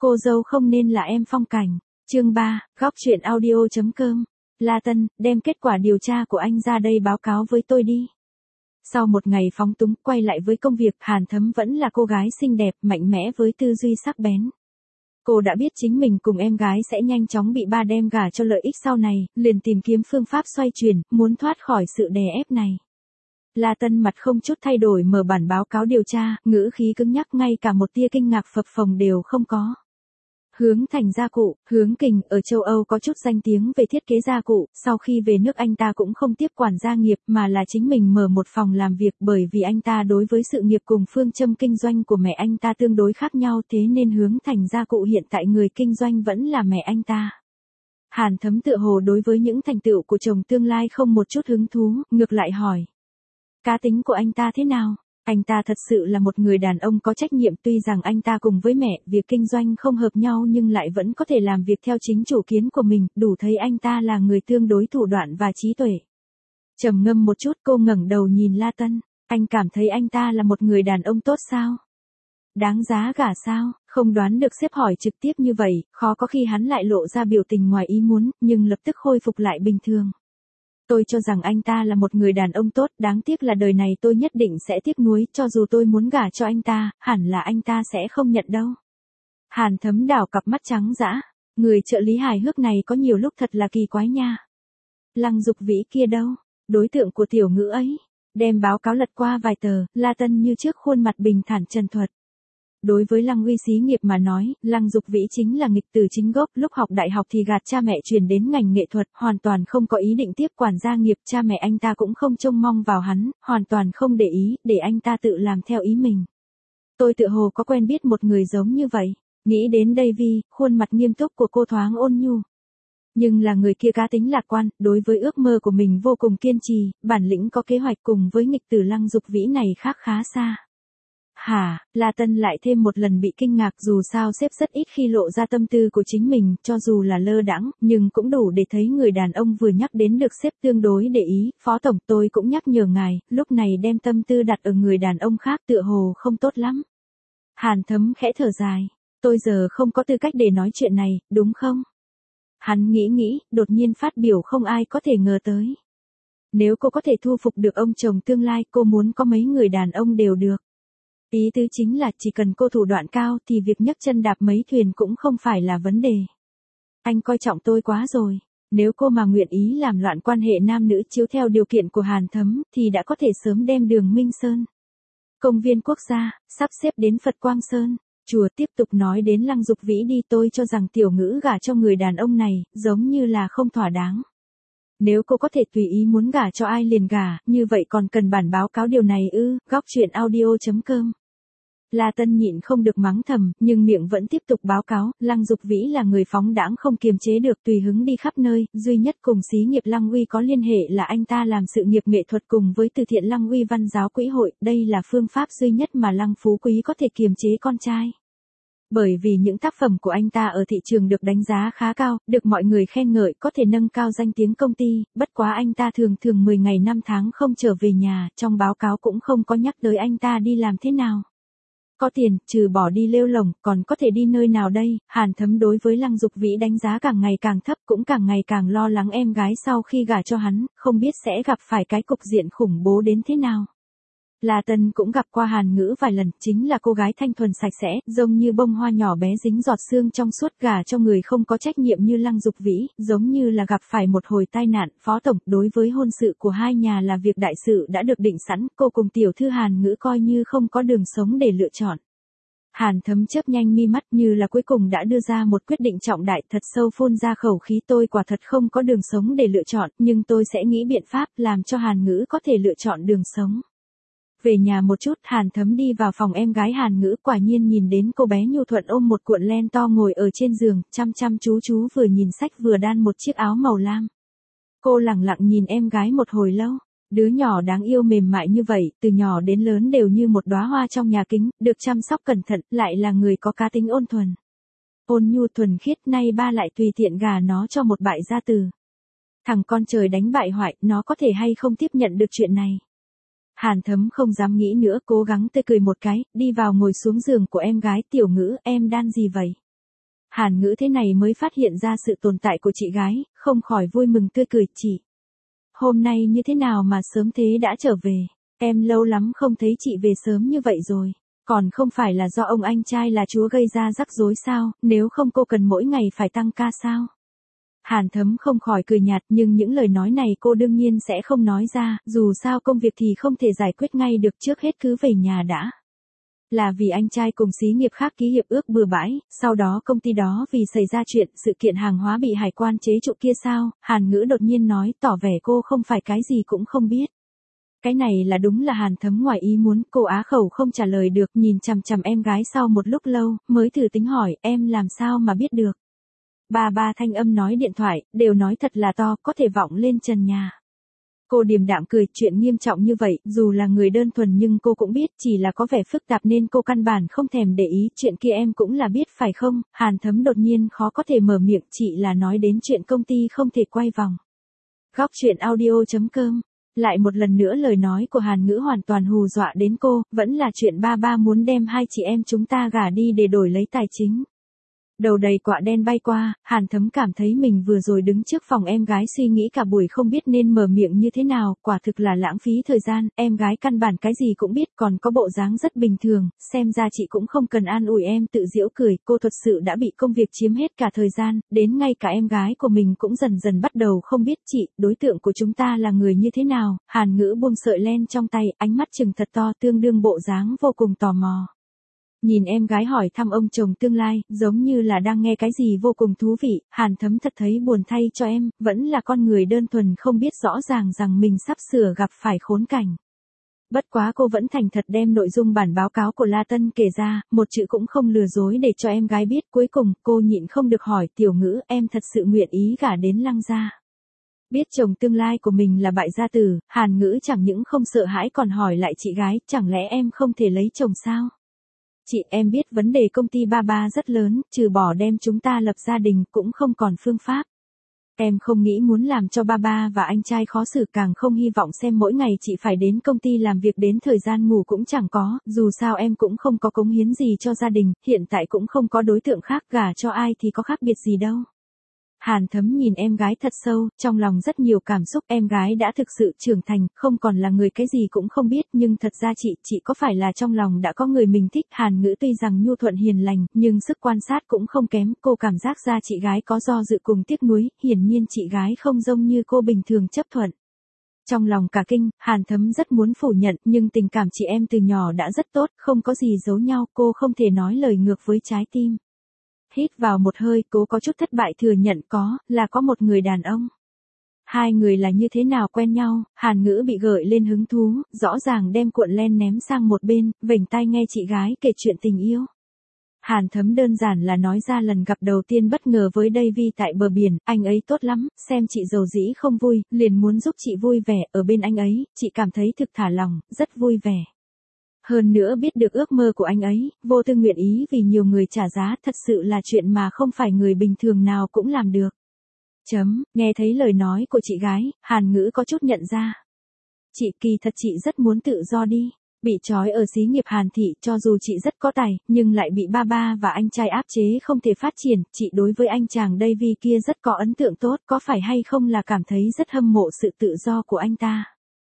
Cô dâu không nên là em Phong Cảnh. Chương 3, góc truyện audio.com. La Tân, đem kết quả điều tra của anh ra đây báo cáo với tôi đi. Sau một ngày phóng túng quay lại với công việc, Hàn Thấm vẫn là cô gái xinh đẹp, mạnh mẽ với tư duy sắc bén. Cô đã biết chính mình cùng em gái sẽ nhanh chóng bị ba đem gả cho lợi ích sau này, liền tìm kiếm phương pháp xoay chuyển, muốn thoát khỏi sự đè ép này. La Tân mặt không chút thay đổi mở bản báo cáo điều tra, ngữ khí cứng nhắc, ngay cả một tia kinh ngạc phập phồng đều không có. Hướng Thành gia cụ, Hướng Kình ở châu Âu có chút danh tiếng về thiết kế gia cụ, sau khi về nước anh ta cũng không tiếp quản gia nghiệp mà là chính mình mở một phòng làm việc, bởi vì anh ta đối với sự nghiệp cùng phương châm kinh doanh của mẹ anh ta tương đối khác nhau, thế nên Hướng Thành gia cụ hiện tại người kinh doanh vẫn là mẹ anh ta. Hàn Thấm tựa hồ đối với những thành tựu của chồng tương lai không một chút hứng thú, ngược lại hỏi. Cá tính của anh ta thế nào? Anh ta thật sự là một người đàn ông có trách nhiệm, tuy rằng anh ta cùng với mẹ, việc kinh doanh không hợp nhau nhưng lại vẫn có thể làm việc theo chính chủ kiến của mình, đủ thấy anh ta là người tương đối thủ đoạn và trí tuệ. Trầm ngâm một chút, cô ngẩng đầu nhìn La Tân, anh cảm thấy anh ta là một người đàn ông tốt sao? Đáng giá gả sao? Không đoán được sếp hỏi trực tiếp như vậy, khó có khi hắn lại lộ ra biểu tình ngoài ý muốn, nhưng lập tức khôi phục lại bình thường. Tôi cho rằng anh ta là một người đàn ông tốt, đáng tiếc là đời này tôi nhất định sẽ tiếc nuối, cho dù tôi muốn gả cho anh ta, hẳn là anh ta sẽ không nhận đâu. Hàn Thấm đảo cặp mắt trắng dã, người trợ lý hài hước này có nhiều lúc thật là kỳ quái nha. Lăng Dục Vĩ kia đâu? Đối tượng của tiểu ngữ ấy. Đem báo cáo lật qua vài tờ, La Tân như trước khuôn mặt bình thản trần thuật. Đối với Lăng Uy xí nghiệp mà nói, Lăng Dục Vĩ chính là nghịch tử chính gốc, lúc học đại học thì gạt cha mẹ chuyển đến ngành nghệ thuật, hoàn toàn không có ý định tiếp quản gia nghiệp, cha mẹ anh ta cũng không trông mong vào hắn, hoàn toàn không để ý, để anh ta tự làm theo ý mình. Tôi tựa hồ có quen biết một người giống như vậy, nghĩ đến đây khuôn mặt nghiêm túc của cô thoáng ôn nhu. Nhưng là người kia cá tính lạc quan, đối với ước mơ của mình vô cùng kiên trì, bản lĩnh có kế hoạch, cùng với nghịch tử Lăng Dục Vĩ này khác khá xa. Hả, La Tân lại thêm một lần bị kinh ngạc, dù sao sếp rất ít khi lộ ra tâm tư của chính mình, cho dù là lơ đãng, nhưng cũng đủ để thấy người đàn ông vừa nhắc đến được sếp tương đối để ý. Phó tổng, tôi cũng nhắc nhở ngài, lúc này đem tâm tư đặt ở người đàn ông khác tựa hồ không tốt lắm. Hàn Thấm khẽ thở dài, tôi giờ không có tư cách để nói chuyện này, đúng không? Hắn nghĩ, đột nhiên phát biểu không ai có thể ngờ tới. Nếu cô có thể thu phục được ông chồng tương lai, cô muốn có mấy người đàn ông đều được. Ý tứ chính là chỉ cần cô thủ đoạn cao thì việc nhấc chân đạp mấy thuyền cũng không phải là vấn đề. Anh coi trọng tôi quá rồi. Nếu cô mà nguyện ý làm loạn quan hệ nam nữ chiếu theo điều kiện của Hàn Thấm thì đã có thể sớm đem Đường Minh Sơn, công viên quốc gia, sắp xếp đến Phật Quang Sơn, chùa. Tiếp tục nói đến Lăng Dục Vĩ đi, tôi cho rằng tiểu ngữ gả cho người đàn ông này, giống như là không thỏa đáng. Nếu cô có thể tùy ý muốn gả cho ai liền gả, như vậy còn cần bản báo cáo điều này ư? Góc truyện audio.com. La Tân nhịn không được mắng thầm, nhưng miệng vẫn tiếp tục báo cáo, Lăng Dục Vĩ là người phóng đãng không kiềm chế được, tùy hứng đi khắp nơi, duy nhất cùng xí nghiệp Lăng Uy có liên hệ là anh ta làm sự nghiệp nghệ thuật cùng với từ thiện Lăng Uy Văn Giáo Quỹ Hội, đây là phương pháp duy nhất mà Lăng Phú Quý có thể kiềm chế con trai. Bởi vì những tác phẩm của anh ta ở thị trường được đánh giá khá cao, được mọi người khen ngợi, có thể nâng cao danh tiếng công ty, bất quá anh ta thường 10 ngày 5 tháng không trở về nhà, trong báo cáo cũng không có nhắc tới anh ta đi làm thế nào. Có tiền, trừ bỏ đi lêu lổng, còn có thể đi nơi nào đây? Hàn Thấm đối với Lăng Dục Vĩ đánh giá càng ngày càng thấp, cũng càng ngày càng lo lắng em gái sau khi gả cho hắn, không biết sẽ gặp phải cái cục diện khủng bố đến thế nào. La Tân cũng gặp qua Hàn Ngữ vài lần, chính là cô gái thanh thuần sạch sẽ, giống như bông hoa nhỏ bé dính giọt sương trong suốt, gả cho người không có trách nhiệm như Lăng Dục Vĩ, giống như là gặp phải một hồi tai nạn. Phó tổng, đối với hôn sự của hai nhà là việc đại sự đã được định sẵn, cô cùng tiểu thư Hàn Ngữ coi như không có đường sống để lựa chọn. Hàn Thấm chớp nhanh mi mắt, như là cuối cùng đã đưa ra một quyết định trọng đại, thật sâu phun ra khẩu khí, tôi quả thật không có đường sống để lựa chọn, nhưng tôi sẽ nghĩ biện pháp làm cho Hàn Ngữ có thể lựa chọn đường sống. Về nhà một chút, Hàn Thấm đi vào phòng em gái Hàn Ngữ, quả nhiên nhìn đến cô bé nhu thuận ôm một cuộn len to ngồi ở trên giường, chăm chú vừa nhìn sách vừa đan một chiếc áo màu lam. Cô lẳng lặng nhìn em gái một hồi lâu, đứa nhỏ đáng yêu mềm mại như vậy, từ nhỏ đến lớn đều như một đóa hoa trong nhà kính, được chăm sóc cẩn thận, lại là người có cá tính ôn thuần. Ôn nhu thuần khiết, nay ba lại tùy tiện gả nó cho một bại gia tử. Thằng con trời đánh bại hoại, nó có thể hay không tiếp nhận được chuyện này. Hàn Thấm không dám nghĩ nữa, cố gắng tươi cười một cái, đi vào ngồi xuống giường của em gái. Tiểu Ngữ, em đan gì vậy? Hàn Ngữ thế này mới phát hiện ra sự tồn tại của chị gái, không khỏi vui mừng tươi cười. Chị, hôm nay như thế nào mà sớm thế đã trở về? Em lâu lắm không thấy chị về sớm như vậy rồi. Còn không phải là do ông anh trai là chúa gây ra rắc rối sao, nếu không cô cần mỗi ngày phải tăng ca sao? Hàn Thấm không khỏi cười nhạt, nhưng những lời nói này cô đương nhiên sẽ không nói ra, dù sao công việc thì không thể giải quyết ngay được, trước hết cứ về nhà đã. Là vì anh trai cùng xí nghiệp khác ký hiệp ước bừa bãi, sau đó công ty đó vì xảy ra chuyện sự kiện hàng hóa bị hải quan chế trụ kia sao? Hàn Ngữ đột nhiên nói, tỏ vẻ cô không phải cái gì cũng không biết. Cái này là đúng là Hàn Thấm ngoài ý muốn, cô á khẩu không trả lời được, nhìn chằm chằm em gái sau một lúc lâu, mới thử tính hỏi, em làm sao mà biết được? Ba thanh âm nói điện thoại, đều nói thật là to, có thể vọng lên trần nhà. Cô điềm đạm cười, chuyện nghiêm trọng như vậy, dù là người đơn thuần nhưng cô cũng biết, chỉ là có vẻ phức tạp nên cô căn bản không thèm để ý, chuyện kia em cũng là biết phải không? Hàn Thấm đột nhiên khó có thể mở miệng, chị là nói đến chuyện công ty không thể quay vòng. Góc chuyện audio.com. Lại một lần nữa lời nói của Hàn Ngữ hoàn toàn hù dọa đến cô, vẫn là chuyện ba muốn đem hai chị em chúng ta gả đi để đổi lấy tài chính. Đầu đầy quạ đen bay qua, Hàn Thấm cảm thấy mình vừa rồi đứng trước phòng em gái suy nghĩ cả buổi không biết nên mở miệng như thế nào, quả thực là lãng phí thời gian, em gái căn bản cái gì cũng biết, còn có bộ dáng rất bình thường, xem ra chị cũng không cần an ủi em, tự giễu cười, cô thật sự đã bị công việc chiếm hết cả thời gian, đến ngay cả em gái của mình cũng dần dần bắt đầu không biết chị, đối tượng của chúng ta là người như thế nào? Hàn Ngữ buông sợi len trong tay, ánh mắt trừng thật to, tương đương bộ dáng vô cùng tò mò. Nhìn em gái hỏi thăm ông chồng tương lai, giống như là đang nghe cái gì vô cùng thú vị, Hàn Thấm thật thấy buồn thay cho em, vẫn là con người đơn thuần không biết rõ ràng rằng mình sắp sửa gặp phải khốn cảnh. Bất quá cô vẫn thành thật đem nội dung bản báo cáo của La Tân kể ra, một chữ cũng không lừa dối để cho em gái biết, cuối cùng cô nhịn không được hỏi, Tiểu Ngữ, em thật sự nguyện ý gả đến Lăng gia? Biết chồng tương lai của mình là bại gia tử, Hàn Ngữ chẳng những không sợ hãi còn hỏi lại chị gái, chẳng lẽ em không thể lấy chồng sao? Chị, em biết vấn đề công ty ba rất lớn, trừ bỏ đem chúng ta lập gia đình cũng không còn phương pháp. Em không nghĩ muốn làm cho ba và anh trai khó xử, càng không hy vọng xem mỗi ngày chị phải đến công ty làm việc đến thời gian ngủ cũng chẳng có, dù sao em cũng không có cống hiến gì cho gia đình, hiện tại cũng không có đối tượng khác, gả cho ai thì có khác biệt gì đâu. Hàn Thấm nhìn em gái thật sâu, trong lòng rất nhiều cảm xúc, em gái đã thực sự trưởng thành, không còn là người cái gì cũng không biết, nhưng thật ra chị có phải là trong lòng đã có người mình thích? Hàn Ngữ tuy rằng nhu thuận hiền lành, nhưng sức quan sát cũng không kém, cô cảm giác ra chị gái có do dự cùng tiếc nuối, hiển nhiên chị gái không giống như cô bình thường chấp thuận. Trong lòng cả kinh, Hàn Thấm rất muốn phủ nhận, nhưng tình cảm chị em từ nhỏ đã rất tốt, không có gì giấu nhau, cô không thể nói lời ngược với trái tim. Hít vào một hơi, cố có chút thất bại thừa nhận là có một người đàn ông. Hai người là như thế nào quen nhau? Hàn Ngữ bị gợi lên hứng thú, rõ ràng đem cuộn len ném sang một bên, vểnh tai nghe chị gái kể chuyện tình yêu. Hàn Thấm đơn giản là nói ra lần gặp đầu tiên bất ngờ với Davy tại bờ biển, anh ấy tốt lắm, xem chị dầu dĩ không vui, liền muốn giúp chị vui vẻ, ở bên anh ấy, chị cảm thấy thực thả lòng, rất vui vẻ. Hơn nữa biết được ước mơ của anh ấy, vô tư nguyện ý vì nhiều người trả giá, thật sự là chuyện mà không phải người bình thường nào cũng làm được. Nghe thấy lời nói của chị gái, Hàn Ngữ có chút nhận ra. Chị, kỳ thật chị rất muốn tự do đi. Bị trói ở xí nghiệp Hàn thị, cho dù chị rất có tài, nhưng lại bị ba và anh trai áp chế không thể phát triển, chị đối với anh chàng Davy kia rất có ấn tượng tốt, có phải hay không là cảm thấy rất hâm mộ sự tự do của anh ta?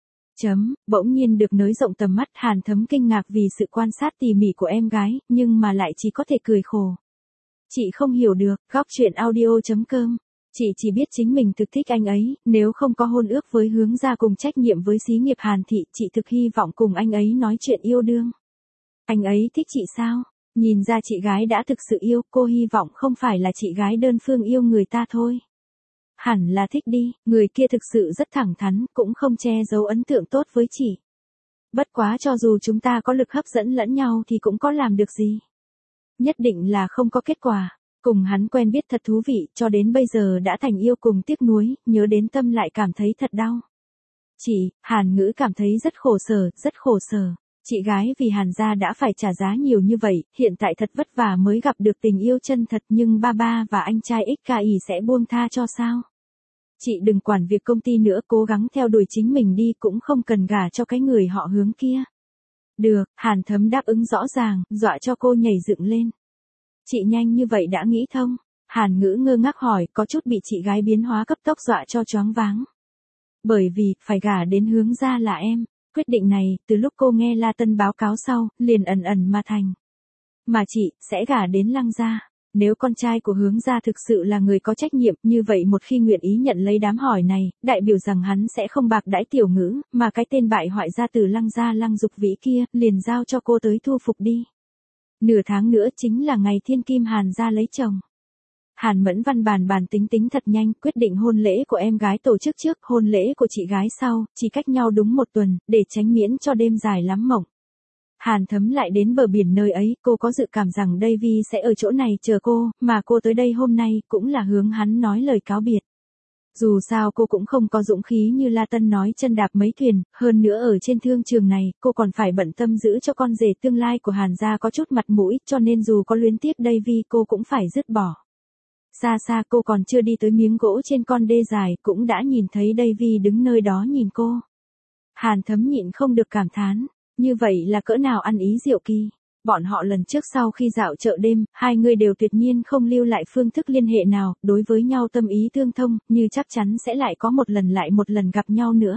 Bỗng nhiên được nới rộng tầm mắt, Hàn Thấm kinh ngạc vì sự quan sát tỉ mỉ của em gái, nhưng mà lại chỉ có thể cười khổ. Chị không hiểu được, góc chuyện audio.com. Chị chỉ biết chính mình thực thích anh ấy, nếu không có hôn ước với hướng gia cùng trách nhiệm với xí nghiệp Hàn thị, chị thực hy vọng cùng anh ấy nói chuyện yêu đương. Anh ấy thích chị sao? Nhìn ra chị gái đã thực sự yêu, cô hy vọng không phải là chị gái đơn phương yêu người ta thôi. Hẳn là thích đi, người kia thực sự rất thẳng thắn, cũng không che giấu ấn tượng tốt với chị. Bất quá cho dù chúng ta có lực hấp dẫn lẫn nhau thì cũng có làm được gì. Nhất định là không có kết quả. Cùng hắn quen biết thật thú vị, cho đến bây giờ đã thành yêu cùng tiếc nuối, nhớ đến tâm lại cảm thấy thật đau. Chị, Hàn Ngữ cảm thấy rất khổ sở. Chị gái vì Hàn gia đã phải trả giá nhiều như vậy, hiện tại thật vất vả mới gặp được tình yêu chân thật, nhưng ba và anh trai XKI sẽ buông tha cho sao? Chị đừng quản việc công ty nữa, cố gắng theo đuổi chính mình đi, cũng không cần gả cho cái người họ hướng kia. Được, Hàn Thấm đáp ứng rõ ràng, dọa cho cô nhảy dựng lên. Chị nhanh như vậy đã nghĩ thông. Hàn Ngữ ngơ ngác hỏi, có chút bị chị gái biến hóa cấp tốc dọa cho choáng váng. Bởi vì, phải gả đến Hướng gia là em. Quyết định này, từ lúc cô nghe La Tân báo cáo sau, liền ẩn ẩn mà thành. Mà chị, sẽ gả đến Lăng gia. Nếu con trai của Hướng gia thực sự là người có trách nhiệm, như vậy một khi nguyện ý nhận lấy đám hỏi này, đại biểu rằng hắn sẽ không bạc đãi Tiểu Ngữ, mà cái tên bại hoại gia từ Lăng gia Lăng Dục Vĩ kia, liền giao cho cô tới thu phục đi. Nửa tháng nữa chính là ngày Thiên Kim Hàn gia lấy chồng. Hàn Mẫn Văn bàn tính thật nhanh, quyết định hôn lễ của em gái tổ chức trước, hôn lễ của chị gái sau, chỉ cách nhau đúng 1 tuần, để tránh miễn cho đêm dài lắm mộng. Hàn Thấm lại đến bờ biển nơi ấy, cô có dự cảm rằng Davy sẽ ở chỗ này chờ cô, mà cô tới đây hôm nay cũng là hướng hắn nói lời cáo biệt. Dù sao cô cũng không có dũng khí như La Tân nói chân đạp mấy thuyền, hơn nữa ở trên thương trường này, cô còn phải bận tâm giữ cho con rể tương lai của Hàn gia có chút mặt mũi, cho nên dù có luyến tiếc Davy cô cũng phải dứt bỏ. Xa xa cô còn chưa đi tới miếng gỗ trên con đê dài, cũng đã nhìn thấy Davy đứng nơi đó nhìn cô. Hàn Thấm nhịn không được cảm thán, như vậy là cỡ nào ăn ý diệu kỳ. Bọn họ lần trước sau khi dạo chợ đêm, hai người đều tuyệt nhiên không lưu lại phương thức liên hệ nào, đối với nhau tâm ý tương thông, như chắc chắn sẽ lại có một lần gặp nhau nữa.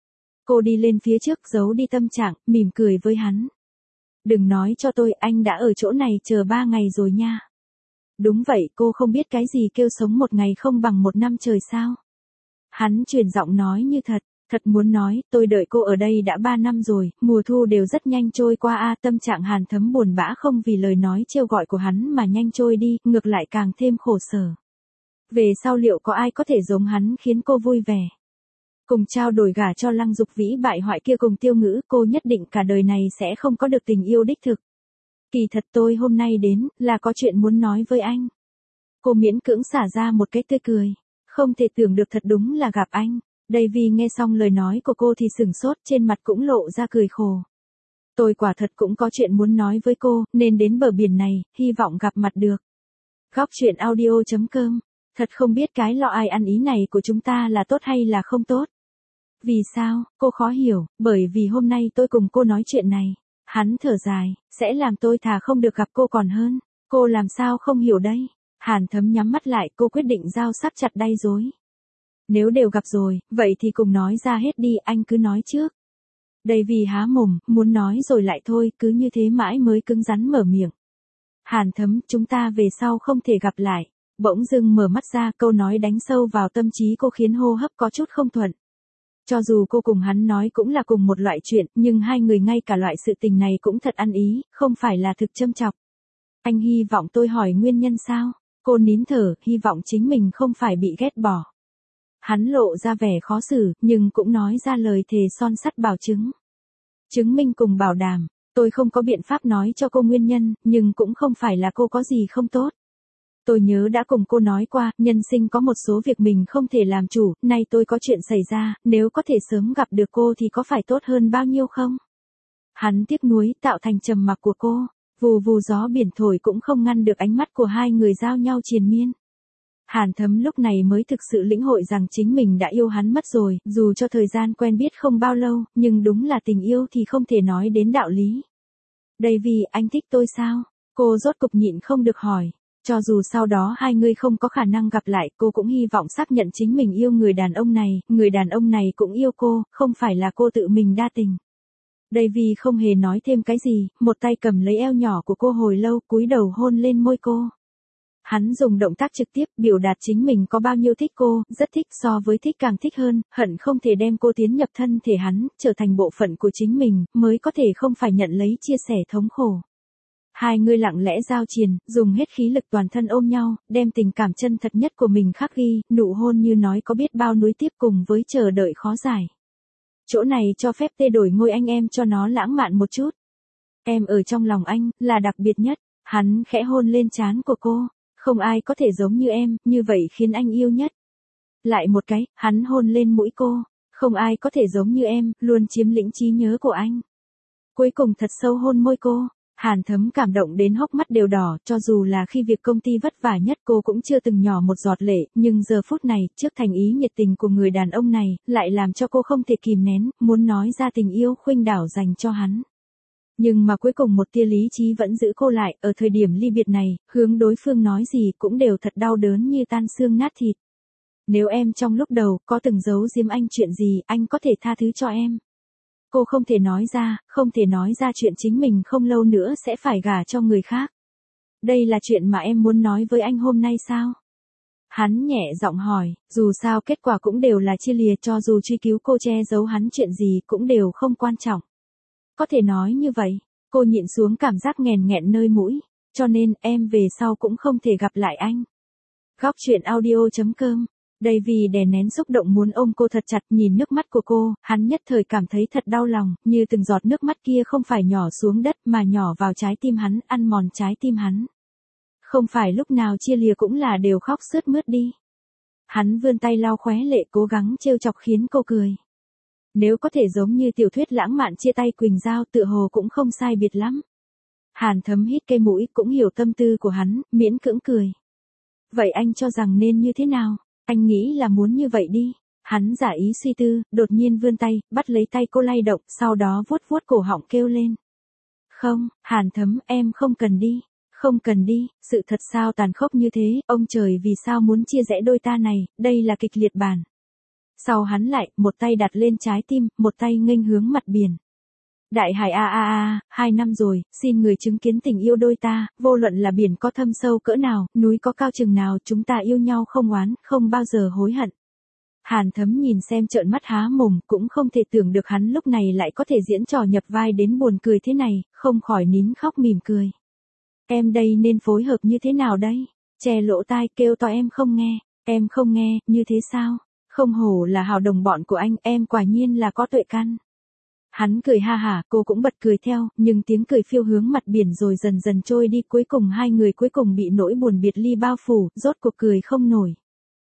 Cô đi lên phía trước giấu đi tâm trạng, mỉm cười với hắn. Đừng nói cho tôi, anh đã ở chỗ này chờ 3 ngày rồi nha. Đúng vậy, cô không biết cái gì kêu sống 1 ngày không bằng 1 năm trời sao. Hắn chuyển giọng nói như thật muốn nói, tôi đợi cô ở đây đã 3 năm rồi, mùa thu đều rất nhanh trôi qua tâm trạng Hàn Thấm buồn bã không vì lời nói trêu gọi của hắn mà nhanh trôi đi, ngược lại càng thêm khổ sở. Về sau liệu có ai có thể giống hắn khiến cô vui vẻ? Cùng trao đổi gả cho Lăng Dục Vĩ bại hoại kia cùng Tiêu Ngữ, cô nhất định cả đời này sẽ không có được tình yêu đích thực. Kỳ thật tôi hôm nay đến, là có chuyện muốn nói với anh. Cô miễn cưỡng xả ra một cái tươi cười. Không thể tưởng được thật đúng là gặp anh. Davy nghe xong lời nói của cô thì sửng sốt, trên mặt cũng lộ ra cười khổ. Tôi quả thật cũng có chuyện muốn nói với cô, nên đến bờ biển này, hy vọng gặp mặt được. Góc chuyện audio.com. Thật không biết cái lo ai ăn ý này của chúng ta là tốt hay là không tốt. Vì sao, cô khó hiểu, bởi vì hôm nay tôi cùng cô nói chuyện này. Hắn thở dài, sẽ làm tôi thà không được gặp cô còn hơn. Cô làm sao không hiểu đây? Hàn Thấm nhắm mắt lại, cô quyết định dao sắc chặt đay dối. Nếu đều gặp rồi, vậy thì cùng nói ra hết đi, anh cứ nói trước. Davy há mồm, muốn nói rồi lại thôi, cứ như thế mãi mới cứng rắn mở miệng. Hàn Thấm, chúng ta về sau không thể gặp lại. Bỗng dưng mở mắt ra, câu nói đánh sâu vào tâm trí cô khiến hô hấp có chút không thuận. Cho dù cô cùng hắn nói cũng là cùng một loại chuyện, nhưng hai người ngay cả loại sự tình này cũng thật ăn ý, không phải là thực châm chọc. Anh hy vọng tôi hỏi nguyên nhân sao? Cô nín thở, hy vọng chính mình không phải bị ghét bỏ. Hắn lộ ra vẻ khó xử, nhưng cũng nói ra lời thề son sắt bảo chứng. Chứng minh cùng bảo đảm, tôi không có biện pháp nói cho cô nguyên nhân, nhưng cũng không phải là cô có gì không tốt. Tôi nhớ đã cùng cô nói qua, nhân sinh có một số việc mình không thể làm chủ, nay tôi có chuyện xảy ra, nếu có thể sớm gặp được cô thì có phải tốt hơn bao nhiêu không? Hắn tiếc nuối tạo thành trầm mặc của cô, vù vù gió biển thổi cũng không ngăn được ánh mắt của hai người giao nhau triền miên. Hàn Thấm lúc này mới thực sự lĩnh hội rằng chính mình đã yêu hắn mất rồi, dù cho thời gian quen biết không bao lâu, nhưng đúng là tình yêu thì không thể nói đến đạo lý. Davy, anh thích tôi sao? Cô rốt cục nhịn không được hỏi. Cho dù sau đó hai người không có khả năng gặp lại, cô cũng hy vọng xác nhận chính mình yêu người đàn ông này cũng yêu cô, không phải là cô tự mình đa tình. Davy không hề nói thêm cái gì, một tay cầm lấy eo nhỏ của cô hồi lâu, cúi đầu hôn lên môi cô. Hắn dùng động tác trực tiếp biểu đạt chính mình có bao nhiêu thích cô, rất thích, so với thích càng thích hơn, hận không thể đem cô tiến nhập thân thể hắn, trở thành bộ phận của chính mình, mới có thể không phải nhận lấy chia sẻ thống khổ. Hai người lặng lẽ giao triền, dùng hết khí lực toàn thân ôm nhau, đem tình cảm chân thật nhất của mình khắc ghi, nụ hôn như nói có biết bao nuối tiếp cùng với chờ đợi khó giải. Chỗ này cho phép tê đổi ngôi anh em cho nó lãng mạn một chút. Em ở trong lòng anh, là đặc biệt nhất. Hắn khẽ hôn lên trán của cô. Không ai có thể giống như em, như vậy khiến anh yêu nhất. Lại một cái, hắn hôn lên mũi cô. Không ai có thể giống như em, luôn chiếm lĩnh trí nhớ của anh. Cuối cùng thật sâu hôn môi cô. Hàn Thấm cảm động đến hốc mắt đều đỏ, cho dù là khi việc công ty vất vả nhất cô cũng chưa từng nhỏ một giọt lệ, nhưng giờ phút này, trước thành ý nhiệt tình của người đàn ông này, lại làm cho cô không thể kìm nén, muốn nói ra tình yêu khuynh đảo dành cho hắn. Nhưng mà cuối cùng một tia lý trí vẫn giữ cô lại, ở thời điểm ly biệt này, hướng đối phương nói gì cũng đều thật đau đớn như tan xương nát thịt. Nếu em trong lúc đầu có từng giấu giếm anh chuyện gì, anh có thể tha thứ cho em. Cô không thể nói ra chuyện chính mình không lâu nữa sẽ phải gả cho người khác. Đây là chuyện mà em muốn nói với anh hôm nay sao? Hắn nhẹ giọng hỏi, dù sao kết quả cũng đều là chia lìa, cho dù truy cứu cô che giấu hắn chuyện gì cũng đều không quan trọng. Có thể nói như vậy, cô nhịn xuống cảm giác nghèn nghẹn nơi mũi, cho nên em về sau cũng không thể gặp lại anh. Góc truyện audio.com. Davy đè nén xúc động muốn ôm cô thật chặt, nhìn nước mắt của cô, hắn nhất thời cảm thấy thật đau lòng, như từng giọt nước mắt kia không phải nhỏ xuống đất mà nhỏ vào trái tim hắn, ăn mòn trái tim hắn. Không phải lúc nào chia lìa cũng là đều khóc sướt mướt đi. Hắn vươn tay lau khóe lệ cố gắng trêu chọc khiến cô cười. Nếu có thể giống như tiểu thuyết lãng mạn chia tay Quỳnh Giao tựa hồ cũng không sai biệt lắm. Hàn Thấm hít cây mũi cũng hiểu tâm tư của hắn, miễn cưỡng cười. Vậy anh cho rằng nên như thế nào? Anh nghĩ là muốn như vậy đi. Hắn giả ý suy tư, đột nhiên vươn tay, bắt lấy tay cô lay động, sau đó vuốt vuốt cổ họng kêu lên. Không, Hàn Thấm, em không cần đi. Không cần đi, sự thật sao tàn khốc như thế, ông trời vì sao muốn chia rẽ đôi ta này, đây là kịch liệt bản. Sau hắn lại, một tay đặt lên trái tim, một tay nghênh hướng mặt biển. Đại hải 2 năm rồi, xin người chứng kiến tình yêu đôi ta, vô luận là biển có thâm sâu cỡ nào, núi có cao chừng nào, chúng ta yêu nhau không oán, không bao giờ hối hận. Hàn Thấm nhìn xem trợn mắt há mồm, cũng không thể tưởng được hắn lúc này lại có thể diễn trò nhập vai đến buồn cười thế này, không khỏi nín khóc mỉm cười. Em đây nên phối hợp như thế nào đây? Che lỗ tai kêu to em không nghe, em không nghe, như thế sao? Không hổ là hào đồng bọn của anh, em quả nhiên là có tuệ căn. Hắn cười ha hả, cô cũng bật cười theo, nhưng tiếng cười phiêu hướng mặt biển rồi dần dần trôi đi, cuối cùng hai người cuối cùng bị nỗi buồn biệt ly bao phủ, rốt cuộc cười không nổi.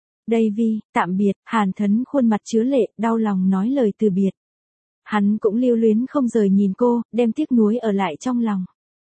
Davy, tạm biệt, Hàn Thấm khuôn mặt chứa lệ, đau lòng nói lời từ biệt. Hắn cũng lưu luyến không rời nhìn cô, đem tiếc nuối ở lại trong lòng.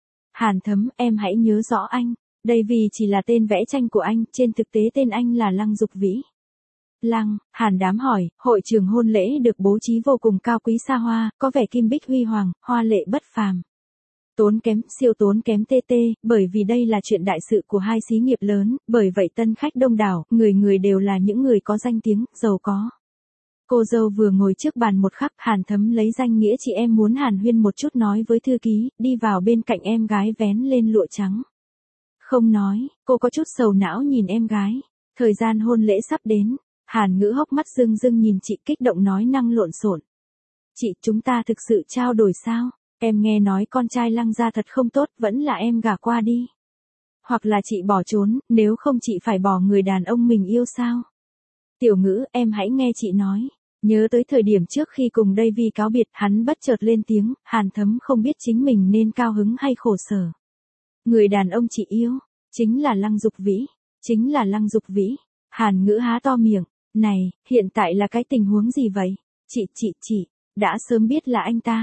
Hàn Thấm, em hãy nhớ rõ anh, Davy chỉ là tên vẽ tranh của anh, trên thực tế tên anh là Lăng Dục Vĩ. Lăng, Hàn Đám hỏi, hội trường hôn lễ được bố trí vô cùng cao quý xa hoa, có vẻ kim bích huy hoàng, hoa lệ bất phàm. Tốn kém, siêu tốn kém TT, bởi vì đây là chuyện đại sự của hai xí nghiệp lớn, bởi vậy tân khách đông đảo, người người đều là những người có danh tiếng, giàu có. Cô dâu vừa ngồi trước bàn một khắc, Hàn Thấm lấy danh nghĩa chị em muốn hàn huyên một chút nói với thư ký, đi vào bên cạnh em gái vén lên lụa trắng. Không nói, cô có chút sầu não nhìn em gái. Thời gian hôn lễ sắp đến, Hàn Ngữ hốc mắt rưng rưng nhìn chị kích động nói năng lộn xộn. Chị, chúng ta thực sự trao đổi sao? Em nghe nói con trai Lăng gia thật không tốt, vẫn là em gả qua đi. Hoặc là chị bỏ trốn, nếu không chị phải bỏ người đàn ông mình yêu sao? Tiểu Ngữ, em hãy nghe chị nói. Nhớ tới thời điểm trước khi cùng Davy cáo biệt, hắn bất chợt lên tiếng, Hàn Thấm không biết chính mình nên cao hứng hay khổ sở. Người đàn ông chị yêu, chính là Lăng Dục Vĩ, chính là Lăng Dục Vĩ. Hàn Ngữ há to miệng, này, hiện tại là cái tình huống gì vậy? Chị, đã sớm biết là anh ta.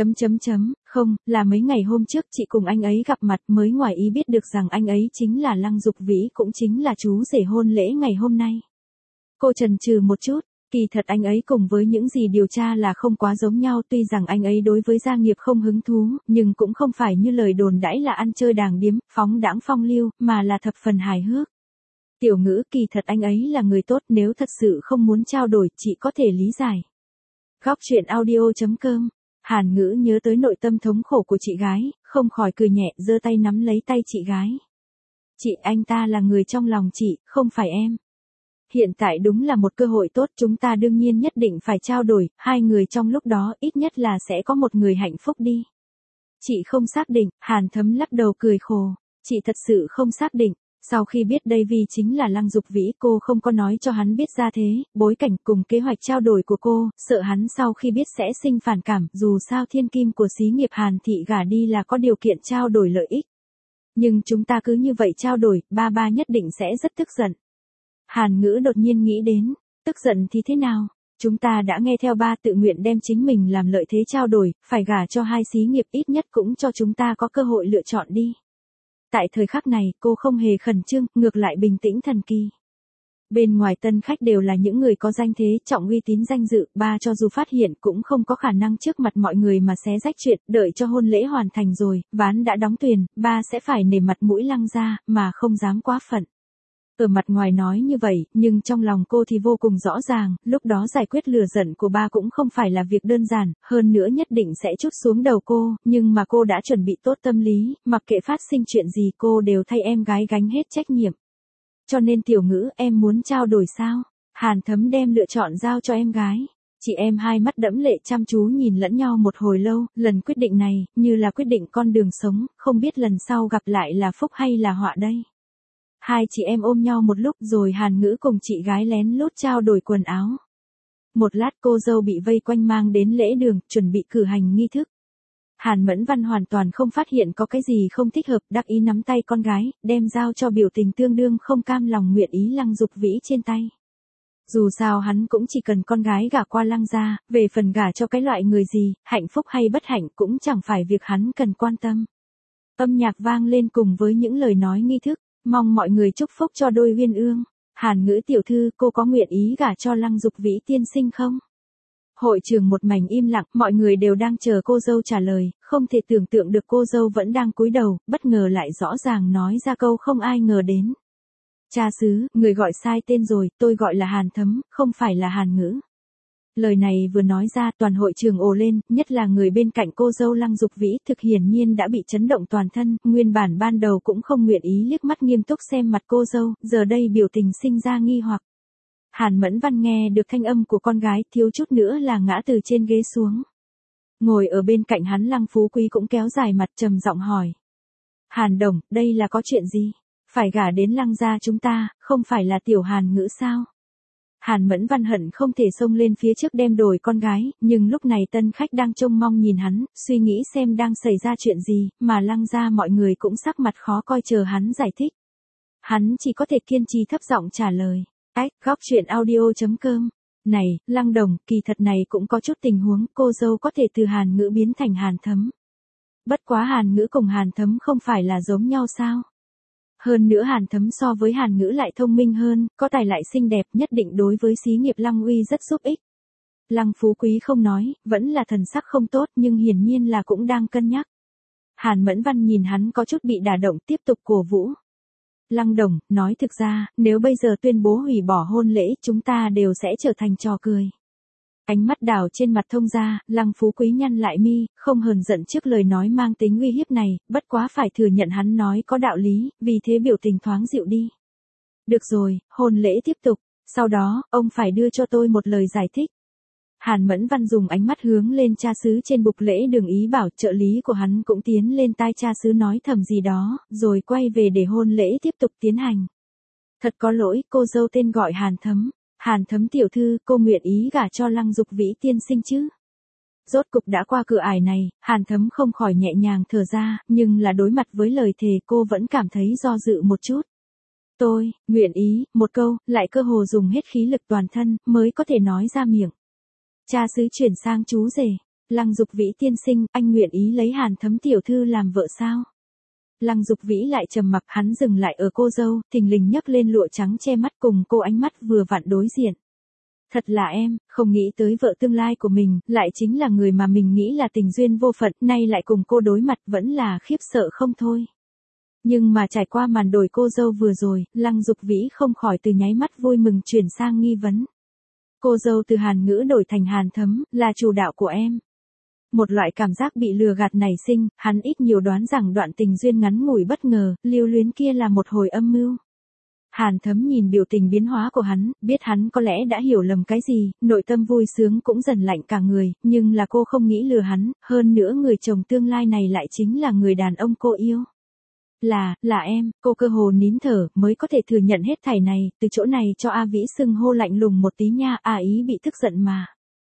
Không, là mấy ngày hôm trước chị cùng anh ấy gặp mặt mới ngoài ý biết được rằng anh ấy chính là Lăng Dục Vĩ, cũng chính là chú rể hôn lễ ngày hôm nay. Cô chần chừ một chút. Kỳ thật anh ấy cùng với những gì điều tra là không quá giống nhau, tuy rằng anh ấy đối với gia nghiệp không hứng thú, nhưng cũng không phải như lời đồn đãi là ăn chơi đàng điếm, phóng đãng phong lưu, mà là thập phần hài hước. Tiểu Ngữ, kỳ thật anh ấy là người tốt, nếu thật sự không muốn trao đổi, chị có thể lý giải. Góc truyện audio.com. Hàn Ngữ nhớ tới nội tâm thống khổ của chị gái, không khỏi cười nhẹ, giơ tay nắm lấy tay chị gái. Chị, anh ta là người trong lòng chị, không phải em. Hiện tại đúng là một cơ hội tốt, chúng ta đương nhiên nhất định phải trao đổi, hai người trong lúc đó ít nhất là sẽ có một người hạnh phúc đi. Chị không xác định, Hàn Thấm lắc đầu cười khổ. Chị thật sự không xác định. Sau khi biết Davy chính là Lăng Dục Vĩ, cô không có nói cho hắn biết ra thế, bối cảnh cùng kế hoạch trao đổi của cô, sợ hắn sau khi biết sẽ sinh phản cảm, dù sao thiên kim của xí nghiệp Hàn thị gả đi là có điều kiện trao đổi lợi ích. Nhưng chúng ta cứ như vậy trao đổi, ba nhất định sẽ rất tức giận. Hàn Ngữ đột nhiên nghĩ đến, tức giận thì thế nào? Chúng ta đã nghe theo ba tự nguyện đem chính mình làm lợi thế trao đổi, phải gả cho hai xí nghiệp ít nhất cũng cho chúng ta có cơ hội lựa chọn đi. Tại thời khắc này, cô không hề khẩn trương, ngược lại bình tĩnh thần kỳ. Bên ngoài tân khách đều là những người có danh thế, trọng uy tín danh dự, ba cho dù phát hiện cũng không có khả năng trước mặt mọi người mà xé rách chuyện, đợi cho hôn lễ hoàn thành rồi, ván đã đóng thuyền, ba sẽ phải nể mặt mũi Lăng gia, mà không dám quá phận. Ở mặt ngoài nói như vậy, nhưng trong lòng cô thì vô cùng rõ ràng, lúc đó giải quyết lửa giận của ba cũng không phải là việc đơn giản, hơn nữa nhất định sẽ trút xuống đầu cô, nhưng mà cô đã chuẩn bị tốt tâm lý, mặc kệ phát sinh chuyện gì cô đều thay em gái gánh hết trách nhiệm. Cho nên Tiểu Ngữ, em muốn trao đổi sao? Hàn Thấm đem lựa chọn giao cho em gái. Chị em hai mắt đẫm lệ chăm chú nhìn lẫn nhau một hồi lâu, lần quyết định này, như là quyết định con đường sống, không biết lần sau gặp lại là phúc hay là họa đây. Hai chị em ôm nhau một lúc rồi Hàn Ngữ cùng chị gái lén lút trao đổi quần áo. Một lát cô dâu bị vây quanh mang đến lễ đường, chuẩn bị cử hành nghi thức. Hàn Mẫn Văn hoàn toàn không phát hiện có cái gì không thích hợp, đắc ý nắm tay con gái, đem giao cho biểu tình tương đương không cam lòng nguyện ý Lăng Dục Vĩ trên tay. Dù sao hắn cũng chỉ cần con gái gả qua Lăng gia, về phần gả cho cái loại người gì, hạnh phúc hay bất hạnh cũng chẳng phải việc hắn cần quan tâm. Âm nhạc vang lên cùng với những lời nói nghi thức, mong mọi người chúc phúc cho đôi uyên ương. Hàn Ngữ tiểu thư, cô có nguyện ý gả cho Lăng Dục Vĩ tiên sinh không? Hội trường một mảnh im lặng, mọi người đều đang chờ cô dâu trả lời, không thể tưởng tượng được cô dâu vẫn đang cúi đầu, bất ngờ lại rõ ràng nói ra câu không ai ngờ đến. Cha xứ, người gọi sai tên rồi, tôi gọi là Hàn Thấm, không phải là Hàn Ngữ. Lời này vừa nói ra toàn hội trường ồ lên, nhất là người bên cạnh cô dâu Lăng Dục Vĩ thực hiển nhiên đã bị chấn động toàn thân, nguyên bản ban đầu cũng không nguyện ý liếc mắt nghiêm túc xem mặt cô dâu, giờ đây biểu tình sinh ra nghi hoặc. Hàn Mẫn Văn nghe được thanh âm của con gái thiếu chút nữa là ngã từ trên ghế xuống. Ngồi ở bên cạnh hắn Lăng Phú Quý cũng kéo dài mặt trầm giọng hỏi. Hàn Đồng, đây là có chuyện gì? Phải gả đến Lăng gia chúng ta, không phải là tiểu Hàn Ngữ sao? Hàn Mẫn Văn hận không thể xông lên phía trước đem đổi con gái, nhưng lúc này tân khách đang trông mong nhìn hắn, suy nghĩ xem đang xảy ra chuyện gì, mà Lăng gia mọi người cũng sắc mặt khó coi chờ hắn giải thích. Hắn chỉ có thể kiên trì thấp giọng trả lời. Góc truyện audio.com. Này, Lăng Đồng, kỳ thật này cũng có chút tình huống, cô dâu có thể từ Hàn Ngữ biến thành Hàn Thấm. Bất quá Hàn Ngữ cùng Hàn Thấm không phải là giống nhau sao? Hơn nữa Hàn Thấm so với Hàn Ngữ lại thông minh hơn, có tài lại xinh đẹp, nhất định đối với xí nghiệp Lăng Uy rất giúp ích. Lăng Phú Quý không nói, vẫn là thần sắc không tốt nhưng hiển nhiên là cũng đang cân nhắc. Hàn Mẫn Văn nhìn hắn có chút bị đả động tiếp tục cổ vũ. Lăng Đồng, nói thực ra, nếu bây giờ tuyên bố hủy bỏ hôn lễ chúng ta đều sẽ trở thành trò cười. Ánh mắt đảo trên mặt thông gia, Lăng Phú Quý nhăn lại mi, không hờn giận trước lời nói mang tính uy hiếp này, bất quá phải thừa nhận hắn nói có đạo lý, vì thế biểu tình thoáng dịu đi. Được rồi, hôn lễ tiếp tục, sau đó, ông phải đưa cho tôi một lời giải thích. Hàn Mẫn Văn dùng ánh mắt hướng lên cha xứ trên bục lễ đường ý bảo trợ lý của hắn cũng tiến lên tai cha xứ nói thầm gì đó, rồi quay về để hôn lễ tiếp tục tiến hành. Thật có lỗi, cô dâu tên gọi Hàn Thấm. Hàn Thấm tiểu thư, cô nguyện ý gả cho Lăng Dục Vĩ tiên sinh chứ? Rốt cục đã qua cửa ải này, Hàn Thấm không khỏi nhẹ nhàng thở ra, nhưng là đối mặt với lời thề cô vẫn cảm thấy do dự một chút. Tôi, nguyện ý, một câu, lại cơ hồ dùng hết khí lực toàn thân, mới có thể nói ra miệng. Cha xứ chuyển sang chú rể. Lăng Dục Vĩ tiên sinh, anh nguyện ý lấy Hàn Thấm tiểu thư làm vợ sao? Lăng Dục Vĩ lại trầm mặc, hắn dừng lại ở cô dâu, thình lình nhấc lên lụa trắng che mắt cùng cô ánh mắt vừa vặn đối diện. Thật là em, không nghĩ tới vợ tương lai của mình, lại chính là người mà mình nghĩ là tình duyên vô phận, nay lại cùng cô đối mặt vẫn là khiếp sợ không thôi. Nhưng mà trải qua màn đổi cô dâu vừa rồi, Lăng Dục Vĩ không khỏi từ nháy mắt vui mừng chuyển sang nghi vấn. Cô dâu từ Hàn Ngữ đổi thành Hàn Thấm, là chủ đạo của em. Một loại cảm giác bị lừa gạt nảy sinh, hắn ít nhiều đoán rằng đoạn tình duyên ngắn ngủi bất ngờ, lưu luyến kia là một hồi âm mưu. Hàn Thấm nhìn biểu tình biến hóa của hắn, biết hắn có lẽ đã hiểu lầm cái gì, nội tâm vui sướng cũng dần lạnh cả người, nhưng là cô không nghĩ lừa hắn, hơn nữa người chồng tương lai này lại chính là người đàn ông cô yêu. Là em, cô cơ hồ nín thở, mới có thể thừa nhận hết thảy này, từ chỗ này cho A Vĩ xưng hô lạnh lùng một tí nha, A ý bị tức giận mà.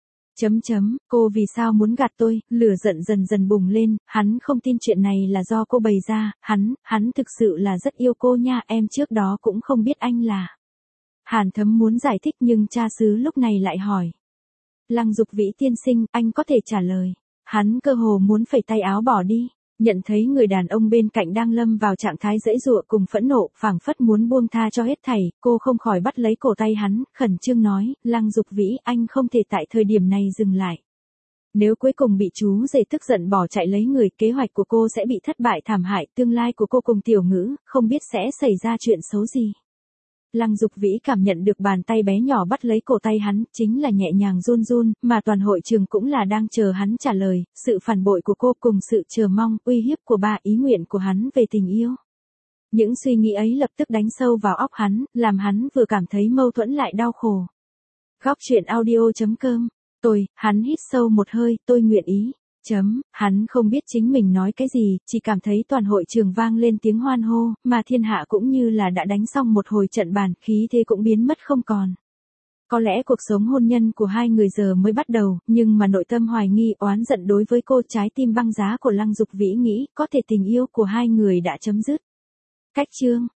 Cô vì sao muốn gạt tôi, lửa giận dần dần bùng lên, hắn không tin chuyện này là do cô bày ra, hắn thực sự là rất yêu cô nha, em trước đó cũng không biết anh là. Hàn Thấm muốn giải thích nhưng cha xứ lúc này lại hỏi. Lăng Dục Vĩ tiên sinh, anh có thể trả lời. Hắn cơ hồ muốn phẩy tay áo bỏ đi. Nhận thấy người đàn ông bên cạnh đang lâm vào trạng thái giãy giụa cùng phẫn nộ, phảng phất muốn buông tha cho hết thảy, cô không khỏi bắt lấy cổ tay hắn, khẩn trương nói, Lăng Dục Vĩ, anh không thể tại thời điểm này dừng lại. Nếu cuối cùng bị chú rể tức giận bỏ chạy lấy người, kế hoạch của cô sẽ bị thất bại thảm hại, tương lai của cô cùng Tiểu Ngữ, không biết sẽ xảy ra chuyện xấu gì. Lăng Dục Vĩ cảm nhận được bàn tay bé nhỏ bắt lấy cổ tay hắn, chính là nhẹ nhàng run run, mà toàn hội trường cũng là đang chờ hắn trả lời, sự phản bội của cô cùng sự chờ mong, uy hiếp của bà, ý nguyện của hắn về tình yêu. Những suy nghĩ ấy lập tức đánh sâu vào óc hắn, làm hắn vừa cảm thấy mâu thuẫn lại đau khổ. Góc truyện audio.com. Hắn hít sâu một hơi, tôi nguyện ý. Hắn không biết chính mình nói cái gì, chỉ cảm thấy toàn hội trường vang lên tiếng hoan hô, mà thiên hạ cũng như là đã đánh xong một hồi trận bàn, khí thế cũng biến mất không còn. Có lẽ cuộc sống hôn nhân của hai người giờ mới bắt đầu, nhưng mà nội tâm hoài nghi, oán giận đối với cô, trái tim băng giá của Lăng Dục Vĩ nghĩ, có thể tình yêu của hai người đã chấm dứt. Cách chương